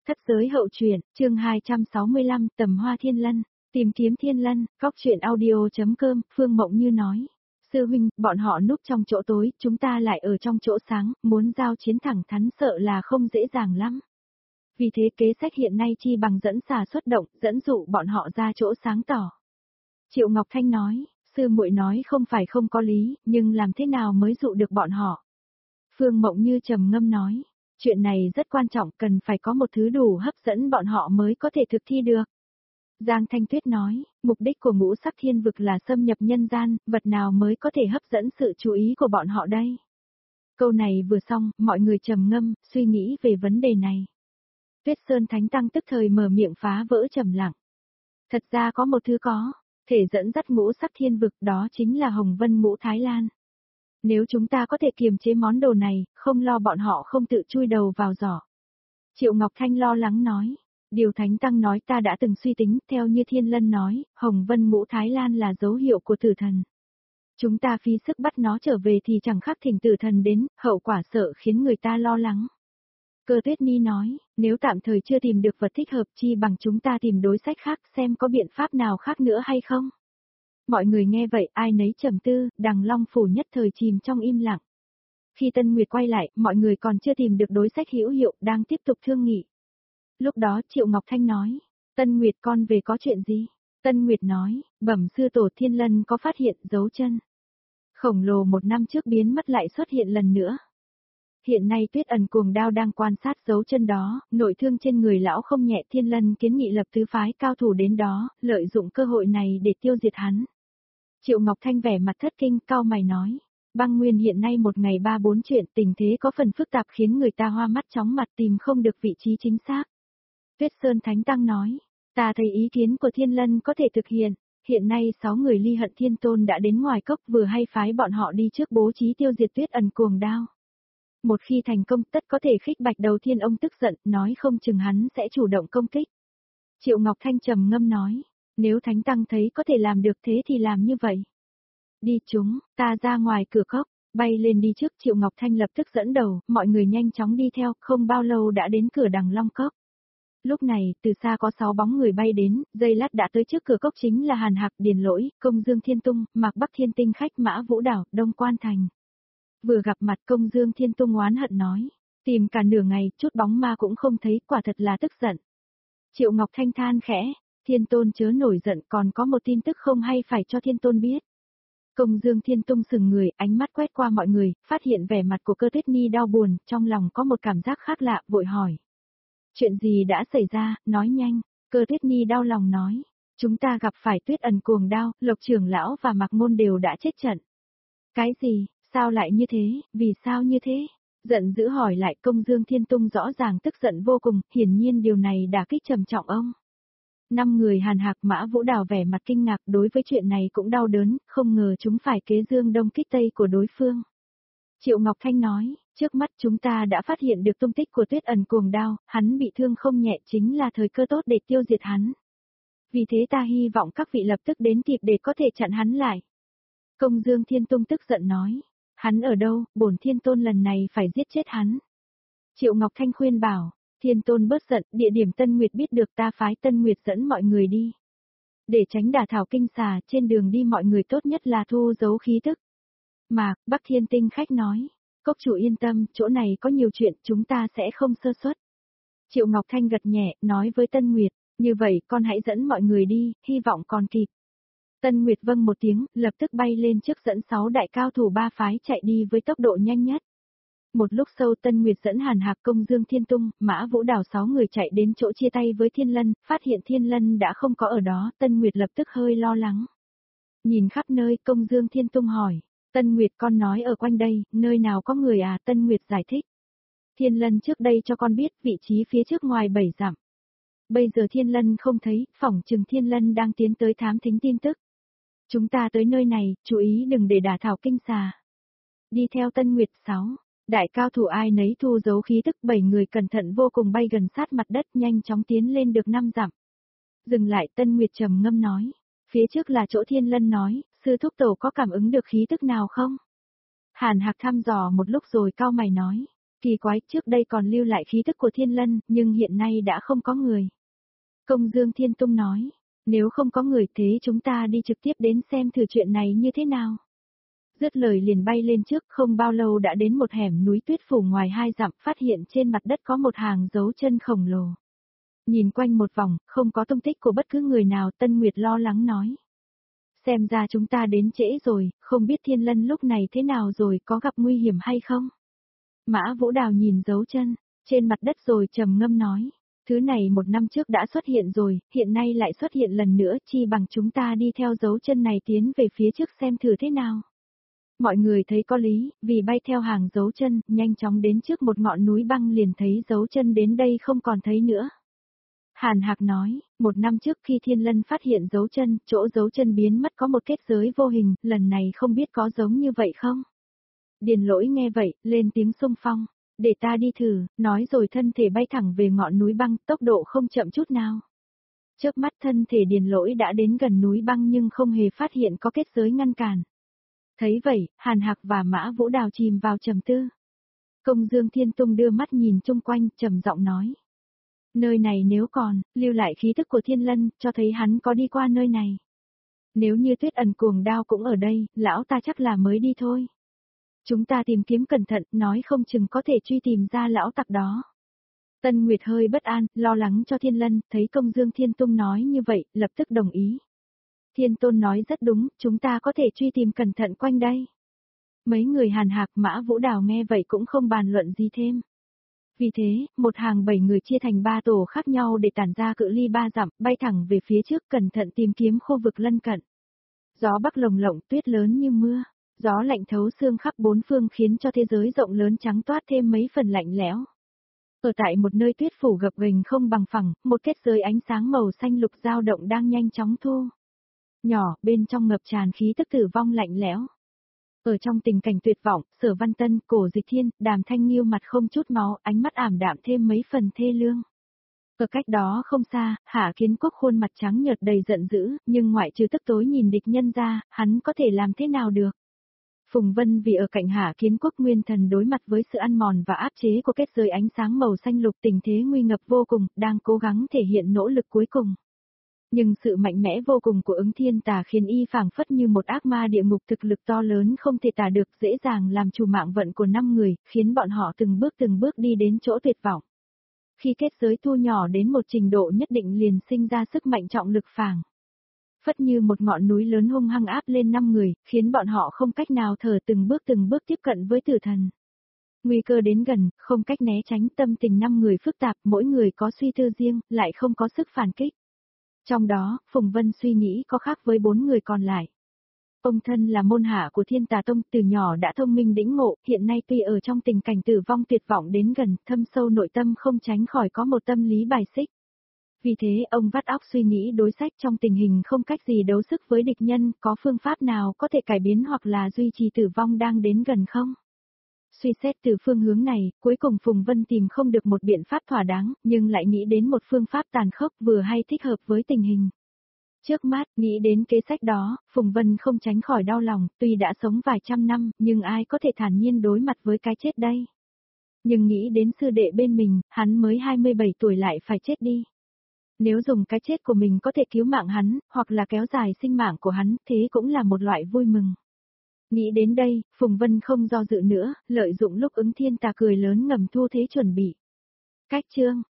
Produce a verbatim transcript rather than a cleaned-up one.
Thất giới hậu truyện, chương hai trăm sáu mươi lăm, Tầm Hoa Thiên Lân, tìm kiếm Thiên Lân, góc truyện audio.com, Phương Mộng Như nói. Sư huynh, bọn họ núp trong chỗ tối, chúng ta lại ở trong chỗ sáng, muốn giao chiến thẳng thắn sợ là không dễ dàng lắm. Vì thế kế sách hiện nay chi bằng dẫn xà xuất động, dẫn dụ bọn họ ra chỗ sáng tỏ. Triệu Ngọc Thanh nói, sư muội nói không phải không có lý, nhưng làm thế nào mới dụ được bọn họ? Phương Mộng Như trầm ngâm nói. Chuyện này rất quan trọng, cần phải có một thứ đủ hấp dẫn bọn họ mới có thể thực thi được. Giang Thanh Tuyết nói, mục đích của ngũ sắc thiên vực là xâm nhập nhân gian, vật nào mới có thể hấp dẫn sự chú ý của bọn họ đây? Câu này vừa xong, mọi người trầm ngâm, suy nghĩ về vấn đề này. Tuyết Sơn Thánh Tăng tức thời mở miệng phá vỡ trầm lặng. Thật ra có một thứ có, thể dẫn dắt ngũ sắc thiên vực, đó chính là Hồng Vân Ngũ Thái Lan. Nếu chúng ta có thể kiềm chế món đồ này, không lo bọn họ không tự chui đầu vào giỏ. Triệu Ngọc Thanh lo lắng nói. Điều Thánh Tăng nói ta đã từng suy tính, theo như Thiên Lân nói, Hồng Vân Ngũ Thái Lan là dấu hiệu của tử thần. Chúng ta phí sức bắt nó trở về thì chẳng khác thỉnh tử thần đến, hậu quả sợ khiến người ta lo lắng. Cơ Tuyết Ni nói, nếu tạm thời chưa tìm được vật thích hợp chi bằng chúng ta tìm đối sách khác xem có biện pháp nào khác nữa hay không. Mọi người nghe vậy, ai nấy trầm tư, Đằng Long Phủ nhất thời chìm trong im lặng. Khi Tân Nguyệt quay lại, mọi người còn chưa tìm được đối sách hữu hiệu, đang tiếp tục thương nghị. Lúc đó Triệu Ngọc Thanh nói, Tân Nguyệt con về có chuyện gì? Tân Nguyệt nói, bẩm sư tổ Thiên Lân có phát hiện dấu chân. Khổng lồ một năm trước biến mất lại xuất hiện lần nữa. Hiện nay Tuyết Ẩn Cuồng Đao đang quan sát dấu chân đó, nội thương trên người lão không nhẹ. Thiên Lân kiến nghị lập tứ phái cao thủ đến đó, lợi dụng cơ hội này để tiêu diệt hắn. Triệu Ngọc Thanh vẻ mặt thất kinh, cau mày nói, băng nguyên hiện nay một ngày ba bốn chuyện, tình thế có phần phức tạp khiến người ta hoa mắt chóng mặt tìm không được vị trí chính xác. Tuyết Sơn Thánh Tăng nói, ta thấy ý kiến của Thiên Lân có thể thực hiện, hiện nay sáu người Ly Hận Thiên Tôn đã đến ngoài cốc, vừa hay phái bọn họ đi trước bố trí tiêu diệt Tuyết Ẩn Cuồng Đao. Một khi thành công tất có thể khích bạch đầu Thiên ông tức giận, nói không chừng hắn sẽ chủ động công kích. Triệu Ngọc Thanh trầm ngâm nói, nếu Thánh Tăng thấy có thể làm được thế thì làm như vậy. Đi chúng, ta ra ngoài cửa cốc, bay lên đi trước. Triệu Ngọc Thanh lập tức dẫn đầu, mọi người nhanh chóng đi theo, không bao lâu đã đến cửa Đằng Long Cốc. Lúc này, từ xa có sáu bóng người bay đến, giây lát đã tới trước cửa cốc, chính là Hàn Hạc, Điền Lỗi, Công Dương Thiên Tung, Mạc Bắc Thiên Tinh Khách, Mã Vũ Đảo, Đông Quan Thành. Vừa gặp mặt Công Dương Thiên Tung oán hận nói, tìm cả nửa ngày, chút bóng ma cũng không thấy, quả thật là tức giận. Triệu Ngọc Thanh than khẽ, Thiên Tôn chớ nổi giận, còn có một tin tức không hay phải cho Thiên Tôn biết. Công Dương Thiên Tung sừng người, ánh mắt quét qua mọi người, phát hiện vẻ mặt của Cơ Tuyết Ni đau buồn, trong lòng có một cảm giác khác lạ, vội hỏi. Chuyện gì đã xảy ra, nói nhanh. Cơ Tuyết Ni đau lòng nói, chúng ta gặp phải Tuyết Ẩn Cuồng Đao, Lộc trưởng lão và Mạc Môn đều đã chết trận. Cái gì, sao lại như thế, vì sao như thế? Giận dữ hỏi lại. Công Dương Thiên Tung rõ ràng tức giận vô cùng, hiển nhiên điều này đã kích trầm trọng ông. Năm người Hàn Hạc, Mã Vũ Đào vẻ mặt kinh ngạc, đối với chuyện này cũng đau đớn, không ngờ chúng phải kế dương đông kích tây của đối phương. Triệu Ngọc Thanh nói, trước mắt chúng ta đã phát hiện được tung tích của Tuyết Ẩn Cuồng Đao, hắn bị thương không nhẹ, chính là thời cơ tốt để tiêu diệt hắn. Vì thế ta hy vọng các vị lập tức đến kịp để có thể chặn hắn lại. Công Dương Thiên Tung tức giận nói, hắn ở đâu, bổn Thiên Tôn lần này phải giết chết hắn. Triệu Ngọc Thanh khuyên bảo, Thiên Tôn bớt giận, địa điểm Tân Nguyệt biết được, ta phái Tân Nguyệt dẫn mọi người đi. Để tránh đả thảo kinh xà, trên đường đi mọi người tốt nhất là thu giấu khí tức. Mạc Bắc Thiên Tinh Khách nói, cốc chủ yên tâm, chỗ này có nhiều chuyện, chúng ta sẽ không sơ suất. Triệu Ngọc Thanh gật nhẹ, nói với Tân Nguyệt, như vậy con hãy dẫn mọi người đi, hy vọng còn kịp. Tân Nguyệt vâng một tiếng, lập tức bay lên trước dẫn sáu đại cao thủ ba phái chạy đi với tốc độ nhanh nhất. Một lúc sau Tân Nguyệt dẫn Hàn Hạc, Công Dương Thiên Tung, Mã Vũ Đào sáu người chạy đến chỗ chia tay với Thiên Lân, phát hiện Thiên Lân đã không có ở đó, Tân Nguyệt lập tức hơi lo lắng. Nhìn khắp nơi, Công Dương Thiên Tung hỏi, Tân Nguyệt con nói ở quanh đây, nơi nào có người à? Tân Nguyệt giải thích. Thiên Lân trước đây cho con biết vị trí phía trước ngoài bảy dặm. Bây giờ Thiên Lân không thấy, phỏng chừng Thiên Lân đang tiến tới thám thính tin tức. Chúng ta tới nơi này, chú ý đừng để đả thảo kinh xà. Đi theo Tân Nguyệt sáu. Đại cao thủ ai nấy thu giấu khí tức, bảy người cẩn thận vô cùng bay gần sát mặt đất, nhanh chóng tiến lên được năm dặm. Dừng lại, Tân Nguyệt trầm ngâm nói, phía trước là chỗ Thiên Lân nói, sư thúc tổ có cảm ứng được khí tức nào không? Hàn Hạc thăm dò một lúc rồi cau mày nói, Kỳ quái, trước đây còn lưu lại khí tức của Thiên Lân, nhưng hiện nay đã không có người. Công Dương Thiên Tung nói, nếu không có người thế chúng ta đi trực tiếp đến xem thử chuyện này như thế nào. Dứt lời liền bay lên trước, không bao lâu đã đến một hẻm núi tuyết phủ ngoài hai dặm, phát hiện trên mặt đất có một hàng dấu chân khổng lồ. Nhìn quanh một vòng, không có tung tích của bất cứ người nào, Tân Nguyệt lo lắng nói. Xem ra chúng ta đến trễ rồi, không biết Thiên Lân lúc này thế nào rồi, có gặp nguy hiểm hay không? Mã Vũ Đào nhìn dấu chân, trên mặt đất rồi trầm ngâm nói. Thứ này một năm trước đã xuất hiện rồi, hiện nay lại xuất hiện lần nữa, chi bằng chúng ta đi theo dấu chân này tiến về phía trước xem thử thế nào. Mọi người thấy có lý, vì bay theo hàng dấu chân, nhanh chóng đến trước một ngọn núi băng liền thấy dấu chân đến đây không còn thấy nữa. Hàn Hạc nói, một năm trước khi Thiên Lân phát hiện dấu chân, chỗ dấu chân biến mất có một kết giới vô hình, lần này không biết có giống như vậy không? Điền Lỗi nghe vậy, lên tiếng xung phong, để ta đi thử, nói rồi thân thể bay thẳng về ngọn núi băng, tốc độ không chậm chút nào. Chớp mắt thân thể Điền Lỗi đã đến gần núi băng nhưng không hề phát hiện có kết giới ngăn cản. Thấy vậy, Hàn Hạc và Mã Vũ Đào chìm vào trầm tư. Công Dương Thiên Tung đưa mắt nhìn chung quanh, trầm giọng nói. Nơi này nếu còn, lưu lại khí tức của Thiên Lân, cho thấy hắn có đi qua nơi này. Nếu như Tuyết Ẩn Cuồng Đao cũng ở đây, lão ta chắc là mới đi thôi. Chúng ta tìm kiếm cẩn thận, nói không chừng có thể truy tìm ra lão tặc đó. Tân Nguyệt hơi bất an, lo lắng cho Thiên Lân, thấy Công Dương Thiên Tung nói như vậy, lập tức đồng ý. Thiên Tôn nói rất đúng, chúng ta có thể truy tìm cẩn thận quanh đây. Mấy người Hàn Hạc Mã Vũ Đào nghe vậy cũng không bàn luận gì thêm. Vì thế, một hàng bảy người chia thành ba tổ khác nhau để tản ra cự ly ba dặm, bay thẳng về phía trước cẩn thận tìm kiếm khu vực lân cận. Gió bắc lồng lộng tuyết lớn như mưa, gió lạnh thấu xương khắp bốn phương khiến cho thế giới rộng lớn trắng toát thêm mấy phần lạnh lẽo. Ở tại một nơi tuyết phủ gập ghềnh không bằng phẳng, một kết giới ánh sáng màu xanh lục dao động đang nhanh chóng thu nhỏ, bên trong ngập tràn khí tức tử vong lạnh lẽo. Ở trong tình cảnh tuyệt vọng, Sở Văn Tân, Cổ Dịch Thiên, Đàm Thanh Nghiêu mặt không chút máu, ánh mắt ảm đạm thêm mấy phần thê lương. Ở cách đó không xa, Hạ Kiến Quốc khuôn mặt trắng nhợt đầy giận dữ, nhưng ngoại trừ tức tối nhìn địch nhân ra, hắn có thể làm thế nào được? Phùng Vân vì ở cạnh Hạ Kiến Quốc nguyên thần đối mặt với sự ăn mòn và áp chế của kết giới ánh sáng màu xanh lục, tình thế nguy ngập vô cùng, đang cố gắng thể hiện nỗ lực cuối cùng. Nhưng sự mạnh mẽ vô cùng của Ứng Thiên Tà khiến y phảng phất như một ác ma địa ngục, thực lực to lớn không thể tả được, dễ dàng làm chủ mạng vận của năm người, khiến bọn họ từng bước từng bước đi đến chỗ tuyệt vọng. Khi kết giới thu nhỏ đến một trình độ nhất định liền sinh ra sức mạnh trọng lực phảng phất như một ngọn núi lớn hung hăng áp lên năm người, khiến bọn họ không cách nào thở, từng bước từng bước tiếp cận với tử thần. Nguy cơ đến gần, không cách né tránh, tâm tình năm người phức tạp, mỗi người có suy tư riêng, lại không có sức phản kích. Trong đó, Phùng Vân suy nghĩ có khác với bốn người còn lại. Ông thân là môn hạ của Thiên Tà Tông, từ nhỏ đã thông minh đĩnh ngộ, hiện nay tuy ở trong tình cảnh tử vong tuyệt vọng đến gần, thâm sâu nội tâm không tránh khỏi có một tâm lý bài xích. Vì thế ông vắt óc suy nghĩ đối sách trong tình hình không cách gì đấu sức với địch nhân, có phương pháp nào có thể cải biến hoặc là duy trì tử vong đang đến gần không? Suy xét từ phương hướng này, cuối cùng Phùng Vân tìm không được một biện pháp thỏa đáng, nhưng lại nghĩ đến một phương pháp tàn khốc vừa hay thích hợp với tình hình. Trước mắt, nghĩ đến kế sách đó, Phùng Vân không tránh khỏi đau lòng, tuy đã sống vài trăm năm, nhưng ai có thể thản nhiên đối mặt với cái chết đây? Nhưng nghĩ đến sư đệ bên mình, hắn mới hai mươi bảy tuổi lại phải chết đi. Nếu dùng cái chết của mình có thể cứu mạng hắn, hoặc là kéo dài sinh mạng của hắn, thế cũng là một loại vui mừng. Nghĩ đến đây, Phùng Vân không do dự nữa, lợi dụng lúc Ứng Thiên Tà cười lớn ngầm thu thế chuẩn bị. Cách chương